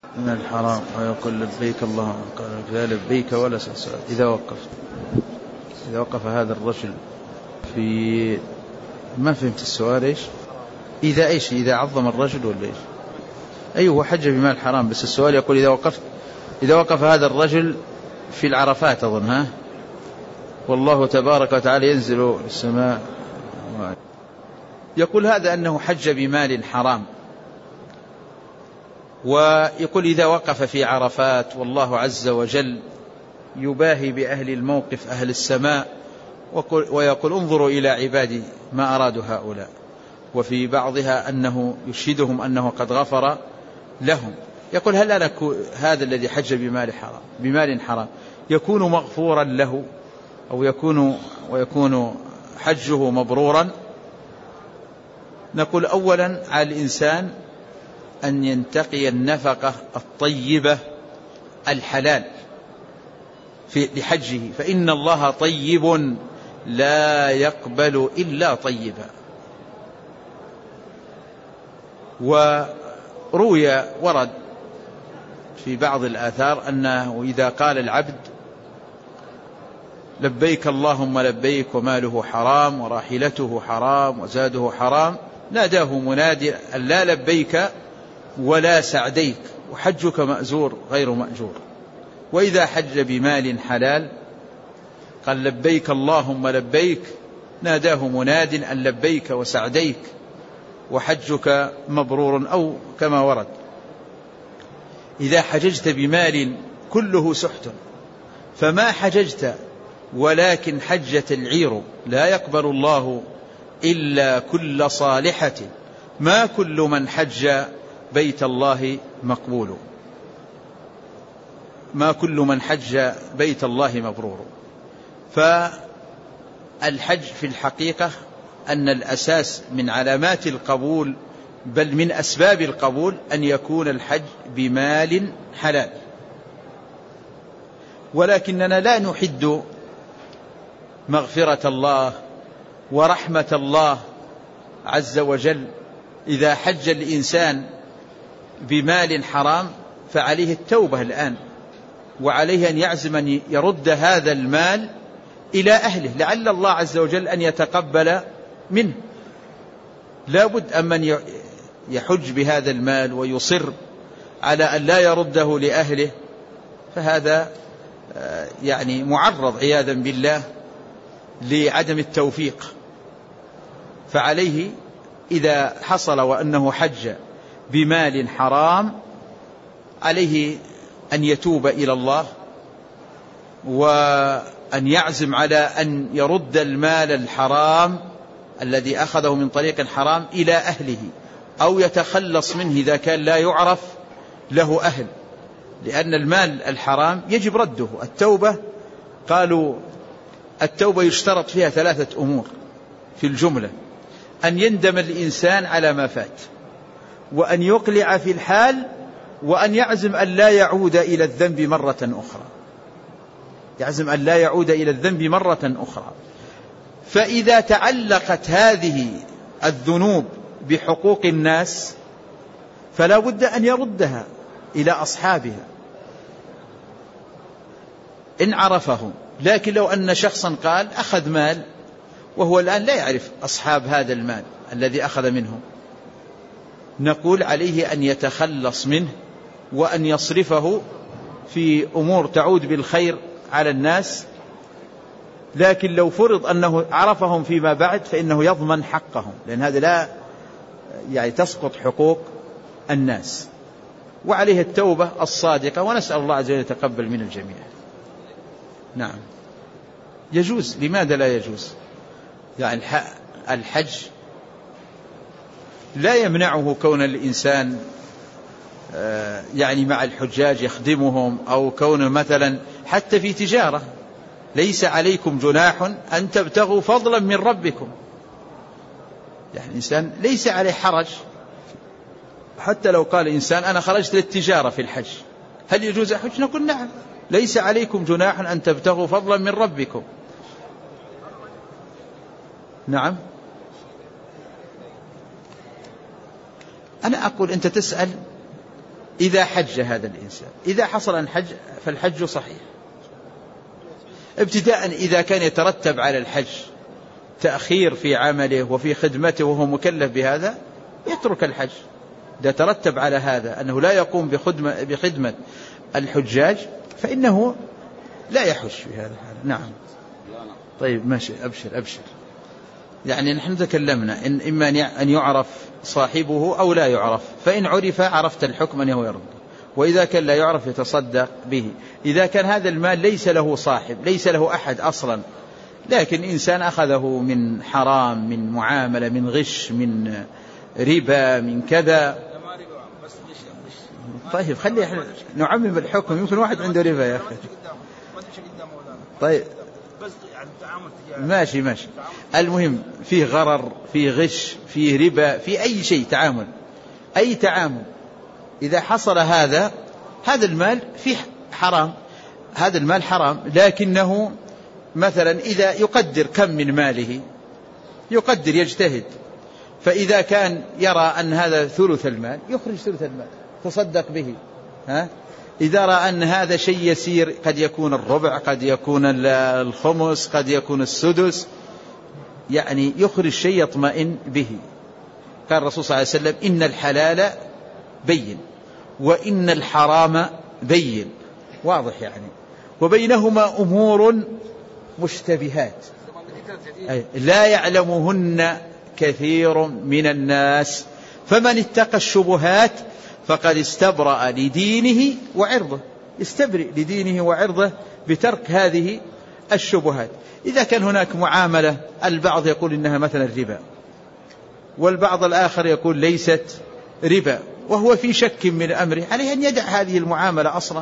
من الحرام ويقول لبيك اللهم، قال لا لبيك ولا سؤال. إذا وقف هذا الرجل في، ما فهمت السؤال إيش؟ إذا عظم الرجل ولا إيش؟ أيوه هو حج بمال حرام، بس السؤال يقول إذا وقف هذا الرجل في العرفات أظن، ها، والله تبارك وتعالى ينزل السماء، يقول هذا أنه حج بمال حرام. ويقول إذا وقف في عرفات والله عز وجل يباهي بأهل الموقف أهل السماء، ويقول انظروا إلى عبادي ما أرادوا هؤلاء، وفي بعضها أنه يشهدهم أنه قد غفر لهم. يقول هل أنا هذا الذي حج بمال حرام يكون مغفورا له، أو ويكون حجه مبرورا؟ نقول أولا على الإنسان أن ينتقي النفقة الطيبة الحلال لحجه، فإن الله طيب لا يقبل إلا طيبا. ورد في بعض الآثار أنه إذا قال العبد لبيك اللهم لبيك وماله حرام وراحلته حرام وزاده حرام، ناداه منادي أن لا لبيك ولا سعديك وحجك مأزور غير مأجور. وإذا حج بمال حلال قال لبيك اللهم لبيك، ناداه مناد أن لبيك وسعديك وحجك مبرور، أو كما ورد. إذا حججت بمال كله سحت فما حججت ولكن حجت العير، لا يقبل الله إلا كل صالحة، ما كل من حج بيت الله مقبول، ما كل من حج بيت الله مبرور. فالحج في الحقيقة أن الأساس من علامات القبول بل من أسباب القبول أن يكون الحج بمال حلال. ولكننا لا نحد مغفرة الله ورحمة الله عز وجل. إذا حج الإنسان بمال حرام فعليه التوبة الآن، وعليه أن يعزم أن يرد هذا المال إلى أهله، لعل الله عز وجل أن يتقبل منه. لا بد أن من يحج بهذا المال ويصر على أن لا يرده لأهله، فهذا يعني معرض عياذا بالله لعدم التوفيق. فعليه إذا حصل وأنه حج بمال حرام عليه أن يتوب إلى الله، وأن يعزم على أن يرد المال الحرام الذي أخذه من طريق حرام إلى أهله، أو يتخلص منه إذا كان لا يعرف له أهل، لأن المال الحرام يجب رده. التوبة قالوا التوبة يشترط فيها 3 أمور في الجملة: أن يندم الإنسان على ما فات، وأن يقلع في الحال، وأن يعزم أن لا يعود إلى الذنب مرة أخرى، يعزم أن لا يعود إلى الذنب مرة أخرى. فإذا تعلقت هذه الذنوب بحقوق الناس فلا بد أن يردها إلى أصحابها إن عرفهم. لكن لو أن شخصا قال أخذ مال وهو الآن لا يعرف أصحاب هذا المال الذي أخذ منهم، نقول عليه أن يتخلص منه وأن يصرفه في أمور تعود بالخير على الناس. لكن لو فرض أنه عرفهم فيما بعد فإنه يضمن حقهم، لأن هذا لا يعني تسقط حقوق الناس. وعليه التوبة الصادقة، ونسأل الله عز وجل يتقبل من الجميع. نعم يجوز، لماذا لا يجوز؟ يعني الحج لا يمنعه كون الإنسان يعني مع الحجاج يخدمهم، أو كونه مثلا حتى في تجارة ليس عليكم جناح أن تبتغوا فضلا من ربكم. يعني الإنسان ليس عليه حرج، حتى لو قال إنسان أنا خرجت للتجارة في الحج، هل يجوز الحج؟ نقول نعم، ليس عليكم جناح أن تبتغوا فضلا من ربكم. نعم أنا أقول أنت تسأل إذا حج هذا الإنسان، إذا حصل أن حج فالحج صحيح ابتداء. إذا كان يترتب على الحج تأخير في عمله وفي خدمته وهو مكلف بهذا يترك الحج. إذا ترتب على هذا أنه لا يقوم بخدمة الحجاج فإنه لا يحج في هذا الحال. نعم. طيب ماشي، أبشر. يعني نحن تكلمنا إن إما أن يعرف صاحبه أو لا يعرف، فإن عرف عرفت الحكم أنه يرد، وإذا كان لا يعرف يتصدق به. إذا كان هذا المال ليس له صاحب، ليس له أحد أصلا، لكن إنسان أخذه من حرام، من معاملة، من غش، من ربا، من كذا. طيب خلي نعمم الحكم، يمكن واحد عنده ربا يا أخي. طيب ماشي. المهم فيه غرر، فيه غش، فيه ربا، فيه أي شيء، أي تعامل. إذا حصل هذا المال فيه حرام، هذا المال حرام. لكنه مثلا إذا يقدر كم من ماله، يقدر يجتهد، فإذا كان يرى أن هذا ثلث المال يخرج ثلث المال تصدق به. إذا رأى أن هذا شيء يسير، قد يكون الربع، قد يكون الخمس، قد يكون السدس، يعني يخرج شيء يطمئن به. قال الرسول صلى الله عليه وسلم: إن الحلال بين وإن الحرام بين، واضح يعني، وبينهما أمور مشتبهات لا يعلمهن كثير من الناس، فمن اتقى الشبهات فقد استبرأ لدينه وعرضه. استبرئ لدينه وعرضه بترك هذه الشبهات. إذا كان هناك معاملة البعض يقول إنها مثلا ربا، والبعض الآخر يقول ليست ربا، وهو في شك من أمره، عليه أن يدع هذه المعاملة أصلا.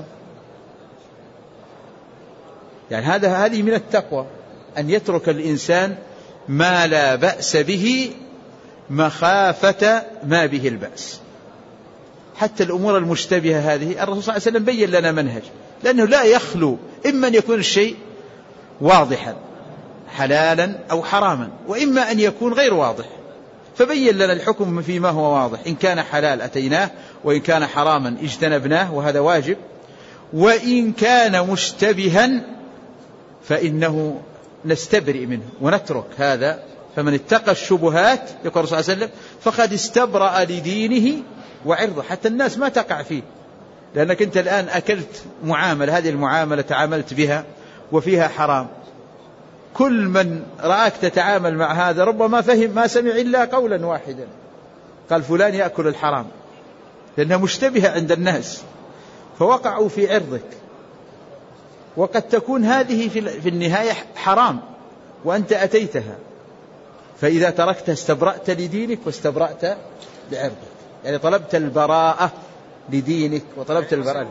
يعني هذه من التقوى، أن يترك الإنسان ما لا بأس به مخافة ما به البأس. حتى الأمور المشتبهة هذه الرسول صلى الله عليه وسلم بين لنا منهج، لأنه لا يخلو إما أن يكون الشيء واضحا حلالا أو حراما، وإما أن يكون غير واضح، فبين لنا الحكم فيما هو واضح. إن كان حلال أتيناه، وإن كان حراما اجتنبناه، وهذا واجب. وإن كان مشتبها فإنه نستبرئ منه ونترك هذا. فمن اتقى الشبهات، يقول الرسول صلى الله عليه وسلم، فقد استبرأ لدينه وعرضه. حتى الناس ما تقع فيه، لأنك أنت الآن أكلت معاملة، هذه المعاملة تعاملت بها وفيها حرام. كل من رأك تتعامل مع هذا ربما فهم ما سمع إلا قولا واحدا، قال فلان يأكل الحرام، لأنها مشتبهة عند الناس فوقعوا في عرضك. وقد تكون هذه في النهاية حرام وأنت أتيتها، فإذا تركتها استبرأت لدينك واستبرأت لعرضك. يعني طلبت البراءة لدينك وطلبت البراءة.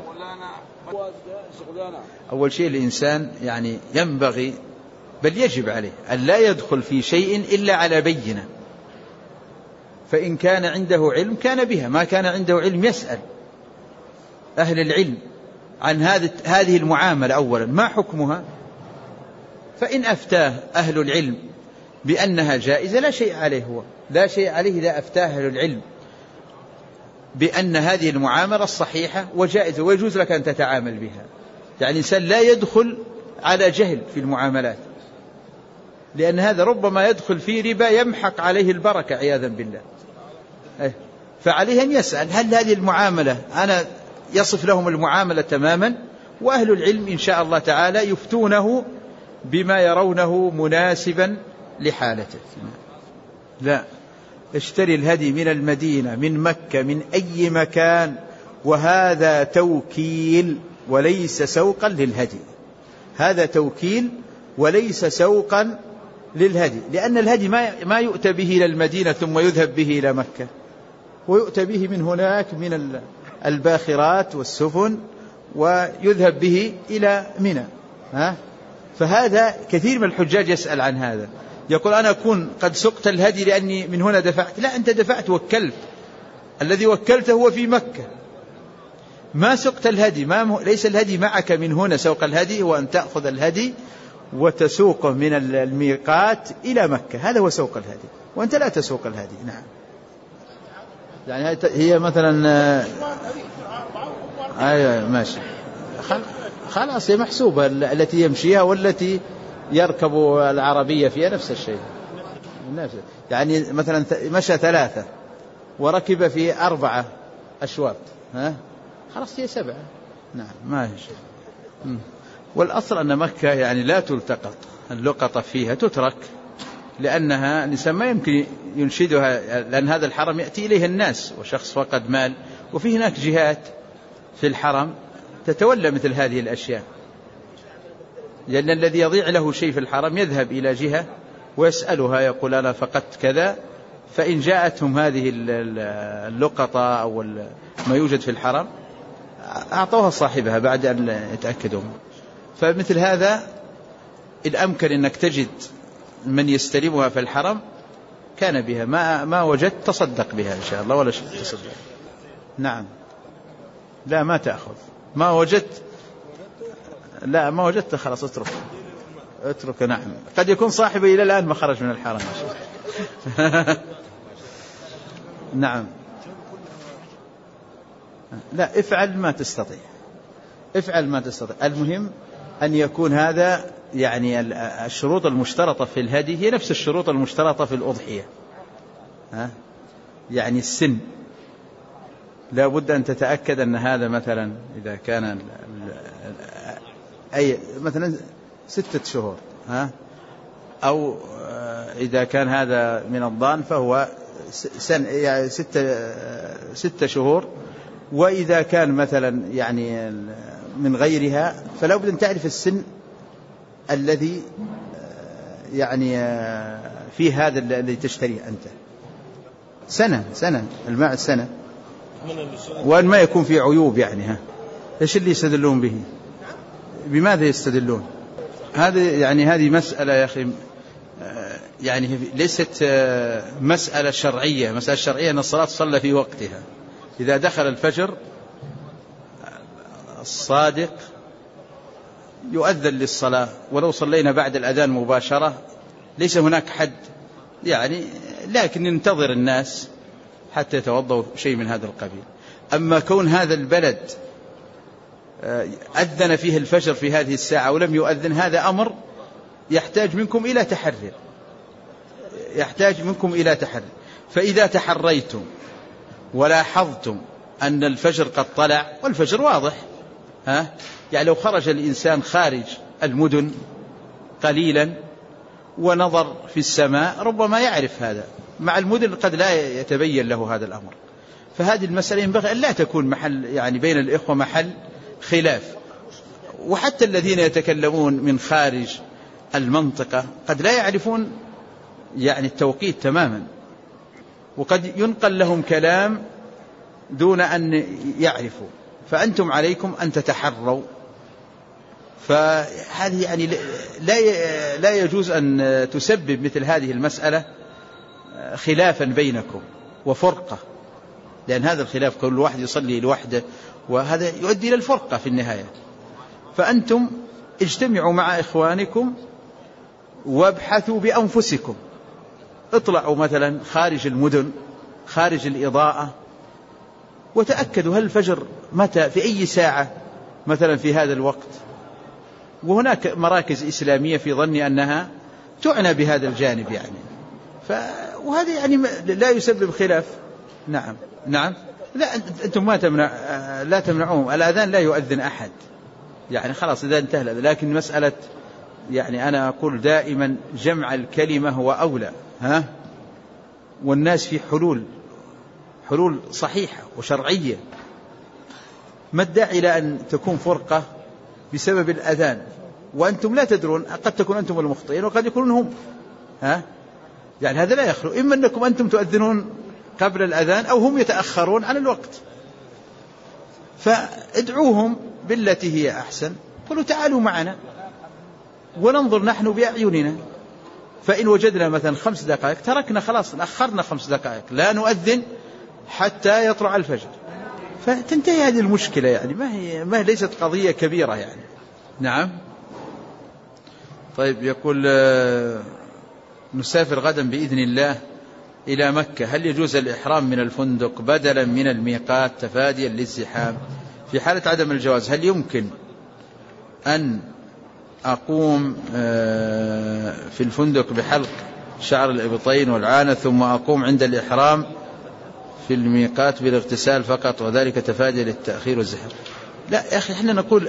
أول شيء الإنسان يعني ينبغي بل يجب عليه أن لا يدخل في شيء إلا على بينة. فإن كان عنده علم كان بها، ما كان عنده علم يسأل أهل العلم عن هذه المعاملة أولا ما حكمها، فإن أفتاه أهل العلم بأنها جائزة لا شيء عليه، هو لا شيء عليه إذا أفتاه أهل العلم بأن هذه المعاملة الصحيحة وجائزة ويجوز لك أن تتعامل بها. يعني الإنسان لا يدخل على جهل في المعاملات، لأن هذا ربما يدخل في ربا يمحق عليه البركة عياذا بالله. فعليه أن يسأل هل هذه المعاملة أنا يصف لهم المعاملة تماما، وأهل العلم إن شاء الله تعالى يفتونه بما يرونه مناسبا لحالته. لا، اشتري الهدي من المدينة، من مكة، من أي مكان، وهذا توكيل وليس سوقا للهدي. هذا توكيل وليس سوقا للهدي، لأن الهدي ما يؤتى به إلى المدينة ثم يذهب به إلى مكة، ويؤتى به من هناك من الباخرات والسفن ويذهب به إلى منى. فهذا كثير من الحجاج يسأل عن هذا، يقول أنا أكون قد سقت الهدي لأني من هنا دفعت. لا، أنت دفعت، وكلت، الذي وكلته هو في مكة، ما سقت الهدي، ليس الهدي معك من هنا. سوق الهدي هو أن تأخذ الهدي وتسوقه من الميقات إلى مكة، هذا هو سوق الهدي، وأنت لا تسوق الهدي. نعم. يعني هي مثلا أيوة ماشي. خلاص هي محسوبة، التي يمشيها والتي يركب العربية فيها نفس الشيء. يعني مثلا مشى 3 وركب في 4 أشواط، خلاص هي 7. نعم ماشي. والأصل أن مكة يعني لا تلتقط، اللقطة فيها تترك، لأنها الإنسان ما يمكن ينشدها، لأن هذا الحرم يأتي إليه الناس، وشخص فقد مال، وفي هناك جهات في الحرم تتولى مثل هذه الأشياء، لأن الذي يضيع له شيء في الحرم يذهب إلى جهة ويسألها، يقول أنا فقدت كذا، فإن جاءتهم هذه اللقطة أو ما يوجد في الحرم أعطوها صاحبها بعد أن يتأكدوا. فمثل هذا إن أمكن أنك تجد من يستلمها في الحرم كان بها، ما وجدت تصدق بها إن شاء الله، ولا شيء تصدق. نعم لا ما تأخذ، ما وجدت، لا ما وجدت خلاص اترك. نعم قد يكون صاحبه إلى الآن ما خرج من الحرم. نعم لا افعل ما تستطيع، افعل ما تستطيع. المهم أن يكون هذا يعني الشروط المشترطة في الهدي هي نفس الشروط المشترطة في الأضحية. يعني السن لا بد أن تتأكد أن هذا مثلا إذا كان أي مثلا 6 شهور، أو إذا كان هذا من الضان فهو يعني 6 شهور، وإذا كان مثلا يعني من غيرها فلا بد أن تعرف السن الذي يعني في هذا الذي تشتريه أنت. سنة الماء سنة، وأن ما يكون في عيوب. يعني إيش اللي يستدلون به؟ بماذا يستدلون؟ هذه مسألة يا أخي، يعني ليست مسألة شرعية. مسألة شرعية أن الصلاة تصلى في وقتها. إذا دخل الفجر الصادق يؤذن للصلاة، ولو صلينا بعد الأذان مباشرة ليس هناك حد يعني، لكن ننتظر الناس حتى يتوضوا شيء من هذا القبيل. أما كون هذا البلد أذن فيه الفجر في هذه الساعة ولم يؤذن، هذا أمر يحتاج منكم إلى تحري. فإذا تحريتم ولاحظتم أن الفجر قد طلع، والفجر واضح، يعني لو خرج الإنسان خارج المدن قليلا ونظر في السماء ربما يعرف هذا، مع المدن قد لا يتبين له هذا الأمر. فهذه المسألة ينبغي أن لا تكون محل يعني بين الإخوة محل خلاف. وحتى الذين يتكلمون من خارج المنطقة قد لا يعرفون يعني التوقيت تماما، وقد ينقل لهم كلام دون أن يعرفوا، فأنتم عليكم أن تتحروا. فهذه يعني لا يجوز أن تسبب مثل هذه المسألة خلافا بينكم وفرقة، لأن هذا الخلاف كل واحد يصلي لوحده، وهذا يؤدي إلى الفرقة في النهاية. فأنتم اجتمعوا مع إخوانكم وابحثوا بأنفسكم، اطلعوا مثلا خارج المدن خارج الإضاءة وتأكدوا هل الفجر متى في أي ساعة مثلا في هذا الوقت. وهناك مراكز إسلامية في ظني أنها تعنى بهذا الجانب يعني، وهذا يعني لا يسبب خلاف. نعم لا أنتم لا تمنعوهم، الأذان لا يؤذن أحد يعني خلاص إذا انتهى. لكن مسألة يعني أنا أقول دائما جمع الكلمة هو أولى، والناس في حلول صحيحة وشرعية. ما الداعي إلى أن تكون فرقة بسبب الأذان وأنتم لا تدرون؟ قد تكون أنتم المخطئين وقد يكونون هم، يعني هذا لا يخلو، إما أنكم أنتم تؤذنون قبل الأذان أو هم يتأخرون عن الوقت. فادعوهم بالتي هي أحسن، قلوا تعالوا معنا وننظر نحن بأعيننا، فإن وجدنا مثلا 5 دقائق تركنا خلاص، أخرنا 5 دقائق لا نؤذن حتى يطلع الفجر، فتنتهي هذه المشكلة. يعني ما هي ليست قضية كبيرة يعني. نعم طيب. يقول نسافر غدا بإذن الله إلى مكة، هل يجوز الإحرام من الفندق بدلا من الميقات تفاديا للزحام؟ في حالة عدم الجواز هل يمكن أن أقوم في الفندق بحلق شعر الإبطين والعانة ثم أقوم عند الإحرام في الميقات بالاغتسال فقط وذلك تفادي للتأخير والزحف؟ لا يا أخي، إحنا نقول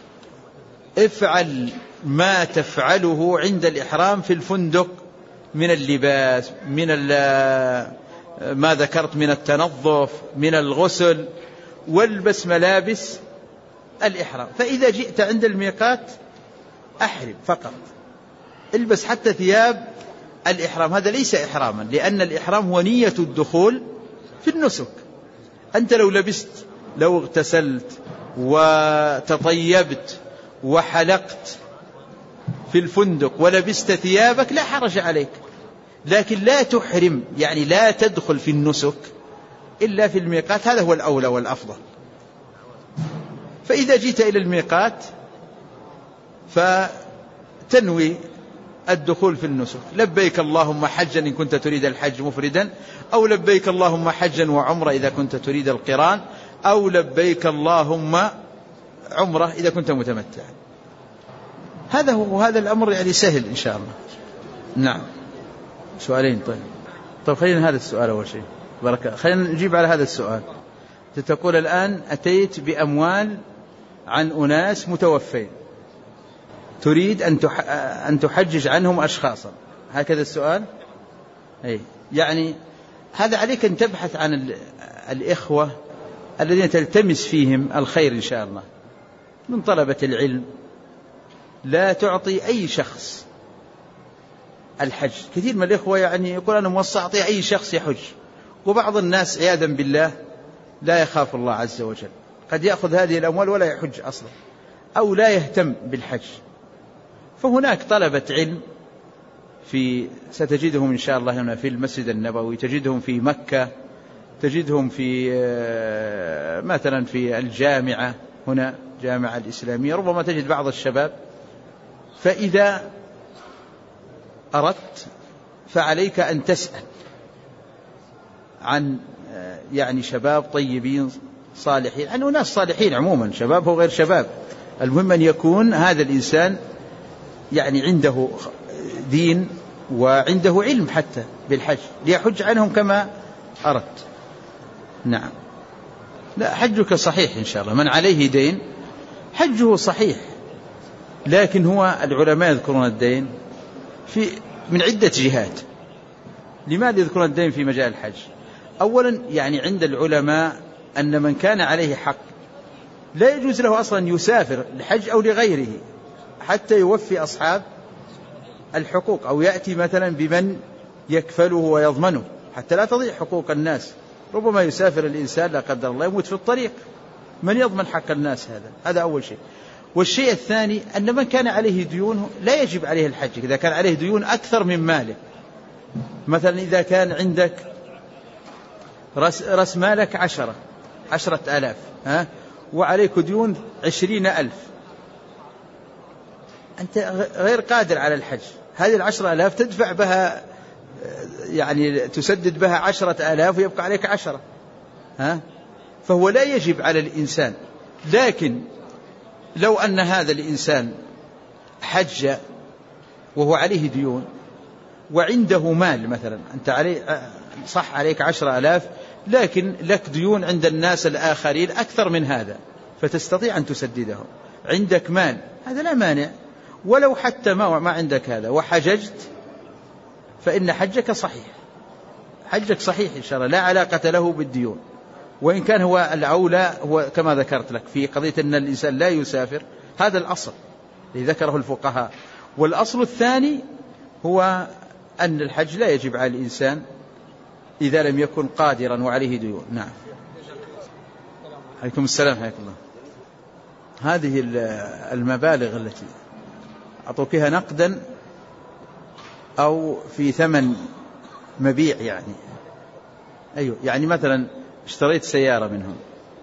افعل ما تفعله عند الإحرام في الفندق من اللباس، من ما ذكرت من التنظف، من الغسل، والبس ملابس الإحرام. فإذا جئت عند الميقات أحرم فقط، البس حتى ثياب الإحرام. هذا ليس إحراما، لأن الإحرام هو نية الدخول في النسك. أنت لو لبست، لو اغتسلت وتطيبت وحلقت في الفندق ولبست ثيابك لا حرج عليك، لكن لا تحرم، يعني لا تدخل في النسك إلا في الميقات. هذا هو الأولى والأفضل. فإذا جئت إلى الميقات فتنوي الدخول في النسك، لبيك اللهم حجا إن كنت تريد الحج مفردا، أو لبيك اللهم حجا وعمرة إذا كنت تريد القران، أو لبيك اللهم عمرة إذا كنت متمتعا. هذا هو، وهذا الأمر يعني سهل إن شاء الله. نعم. سؤالين. طيب خلينا هذا السؤال أول شيء، بركة. خلينا نجيب على هذا السؤال. تقول الآن أتيت بأموال عن أناس متوفين، تريد أن تحجج عنهم أشخاصا، هكذا السؤال؟ أي يعني هذا عليك أن تبحث عن الإخوة الذين تلتمس فيهم الخير إن شاء الله من طلبة العلم. لا تعطي أي شخص الحج. كثير من الإخوة يعني يقول أنا موصى أعطي أي شخص يحج، وبعض الناس عياذا بالله لا يخاف الله عز وجل، قد يأخذ هذه الأموال ولا يحج أصلا، أو لا يهتم بالحج. فهناك طلبة علم ستجدهم إن شاء الله هنا في المسجد النبوي، تجدهم في مكة، تجدهم في مثلا في الجامعة هنا، جامعة الإسلامية، ربما تجد بعض الشباب. فإذا أردت فعليك أن تسأل عن يعني شباب طيبين صالحين، عنه ناس صالحين عموما، شباب هو غير شباب، المهم أن يكون هذا الإنسان يعني عنده دين وعنده علم حتى بالحج ليحج عنهم كما أردت. نعم. لا، حجك صحيح إن شاء الله. من عليه دين حجه صحيح، لكن هو العلماء يذكرون الدين من عدة جهات. لماذا يذكرون الدين في مجال الحج؟ أولا يعني عند العلماء أن من كان عليه حق لا يجوز له أصلا يسافر لحج أو لغيره حتى يوفي أصحاب الحقوق، أو يأتي مثلا بمن يكفله ويضمنه حتى لا تضيع حقوق الناس. ربما يسافر الإنسان لا قدر الله يموت في الطريق، من يضمن حق الناس؟ هذا أول شيء. والشيء الثاني أن من كان عليه ديون لا يجب عليه الحج إذا كان عليه ديون أكثر من ماله. مثلا إذا كان عندك رأس مالك 10,000 وعليك ديون 20,000، أنت غير قادر على الحج. هذه 10,000 تدفع بها، يعني تسدد بها 10,000 ويبقى عليك 10. فهو لا يجب على الإنسان. لكن لو أن هذا الإنسان حج وهو عليه ديون وعنده مال، مثلا أنت صح عليك 10,000 لكن لك ديون عند الناس الآخرين أكثر من هذا، فتستطيع أن تسددهم، عندك مال، هذا لا مانع. ولو حتى ما عندك هذا وحججت فإن حجك صحيح، حجك صحيح إن شاء الله، لا علاقة له بالديون. وإن كان هو الأولى هو كما ذكرت لك في قضية أن الإنسان لا يسافر، هذا الأصل الذي ذكره الفقهاء. والأصل الثاني هو أن الحج لا يجب على الإنسان إذا لم يكن قادرا وعليه ديون. نعم. عليكم السلام. حياكم الله. هذه المبالغ التي أعطوكها نقدا أو في ثمن مبيع، يعني أيوه، يعني مثلا اشتريت سيارة منهم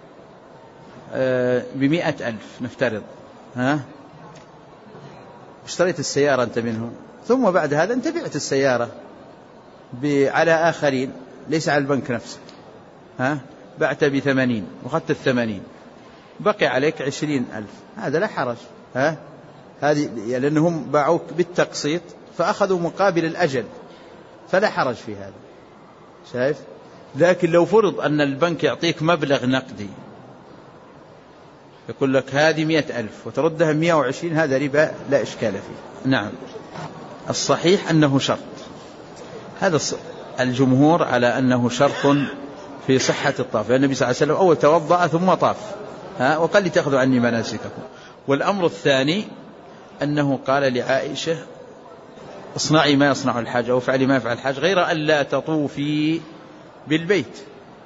ب100,000 نفترض، اشتريت السيارة أنت منهم، ثم بعد هذا أنت بعت السيارة على آخرين ليس على البنك نفسه، بعت ب80 وأخذت 80، بقي عليك 20,000، هذا لا حرج. هذه لأنهم باعوك بالتقسيط فأخذوا مقابل الأجل، فلا حرج في هذا. شايف؟ لكن لو فرض أن البنك يعطيك مبلغ نقدي، يقول لك هذه 100,000 وتردها 120، هذا ربا لا إشكال فيه. نعم. الصحيح أنه شرط، هذا الجمهور على أنه شرط في صحة الطواف، النبي صلى الله عليه وسلم أول توضأ ثم طاف، وقال لتأخذوا عني مناسككم. والأمر الثاني أنه قال لعائشة اصنعي ما يصنع الحاج أو افعلي ما يفعل الحاج غير أن لا تطوفي بالبيت.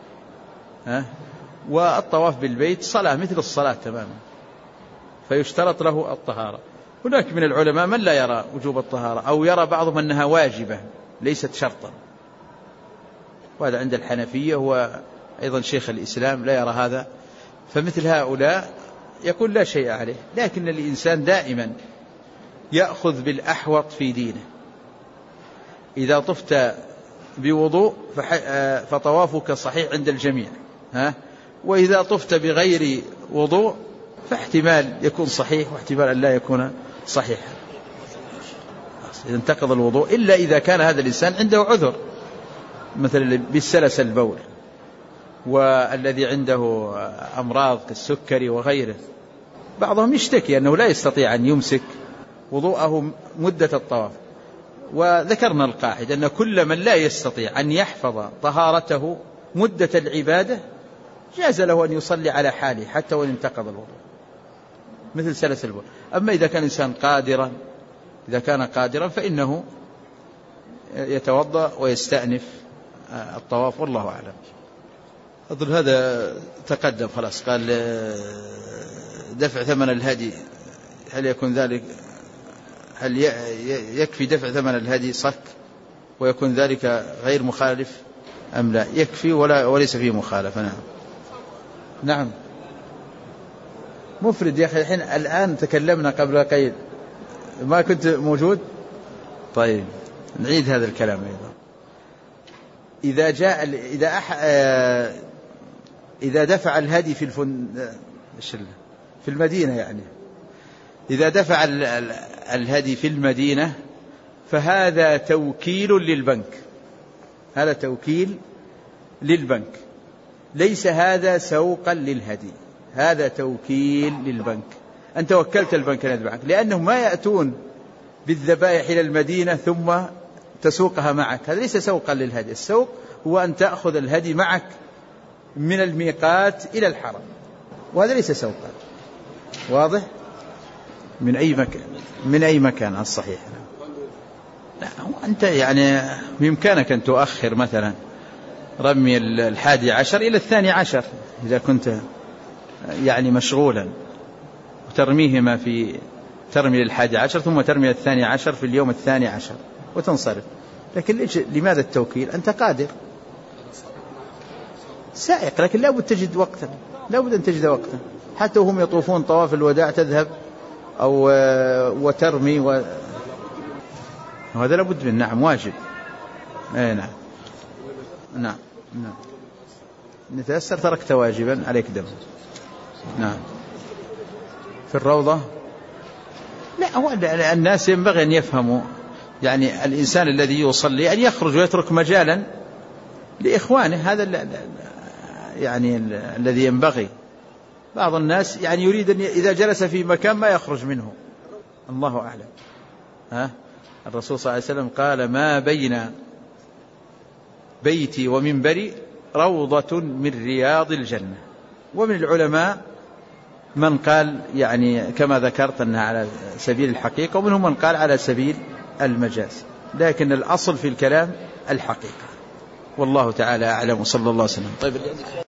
والطواف بالبيت صلاة مثل الصلاة تماما، فيشترط له الطهارة. هناك من العلماء من لا يرى وجوب الطهارة، أو يرى بعضهم أنها واجبة ليست شرطا، وهذا عند الحنفية، هو أيضا شيخ الإسلام لا يرى هذا. فمثل هؤلاء يقول لا شيء عليه. لكن الإنسان دائما يأخذ بالأحوط في دينه. إذا طفت بوضوء فطوافك صحيح عند الجميع، وإذا طفت بغير وضوء فاحتمال يكون صحيح واحتمال أن لا يكون صحيحا. إذا انتقض الوضوء إلا إذا كان هذا الإنسان عنده عذر، مثل بالسلس البول، والذي عنده أمراض كالسكري وغيره. بعضهم يشتكي أنه لا يستطيع أن يمسك وضوءه مدة الطواف، وذكرنا القاعدة أن كل من لا يستطيع أن يحفظ طهارته مدة العبادة جاز له أن يصلي على حاله حتى وإن انتقض الوضوء، مثل سلس البول. أما إذا كان إنسان قادرا، إذا كان قادرا فإنه يتوضأ ويستأنف الطواف، والله أعلم. أظن هذا تقدم خلاص. قال دفع ثمن الهدي، هل يكون ذلك، هل يكفي دفع ثمن الهدي صك ويكون ذلك غير مخالف أم لا؟ يكفي وليس فيه مخالفة. نعم مفرد يا أخي. الآن تكلمنا قبل قليل، ما كنت موجود. طيب نعيد هذا الكلام أيضا. إذا دفع الهدي في المدينة، يعني إذا دفع الهدي في المدينة فهذا توكيل للبنك، هذا توكيل للبنك، ليس هذا سوقا للهدي، هذا توكيل للبنك. أنت وكلت البنك أن يذبحك، لأنهم ما يأتون بالذبائح إلى المدينة ثم تسوقها معك، هذا ليس سوقا للهدي. السوق هو أن تأخذ الهدي معك من الميقات إلى الحرم، وهذا ليس سوقا. واضح؟ من أي مكان على الصحيح. لا أنت يعني بإمكانك أن تؤخر مثلا رمي 11 إلى 12 إذا كنت يعني مشغولا، وترميهما ترمي 11 ثم ترمي 12 في اليوم 12 وتنصرف. لكن لماذا التوكيل؟ أنت قادر سائق، لكن لابد تجد وقتا، لابد أن تجد وقتا، حتى وهم يطوفون طواف الوداع تذهب وترمي وهذا لابد من. نعم واجب. نعم نتيسر تركت واجبا عليك دم. نعم في الروضة. لا هو الناس ينبغي أن يفهموا، يعني الإنسان الذي يصلي أن يخرج ويترك مجالا لإخوانه، هذا يعني الذي ينبغي. بعض الناس يعني يريد أن إذا جلس في مكان ما يخرج منه، الله أعلم. الرسول صلى الله عليه وسلم قال ما بين بيتي ومنبري روضة من رياض الجنة. ومن العلماء من قال يعني كما ذكرت أنها على سبيل الحقيقة، ومنهم من قال على سبيل المجاز، لكن الأصل في الكلام الحقيقة، والله تعالى أعلم. وصلى الله عليه وسلم. طيب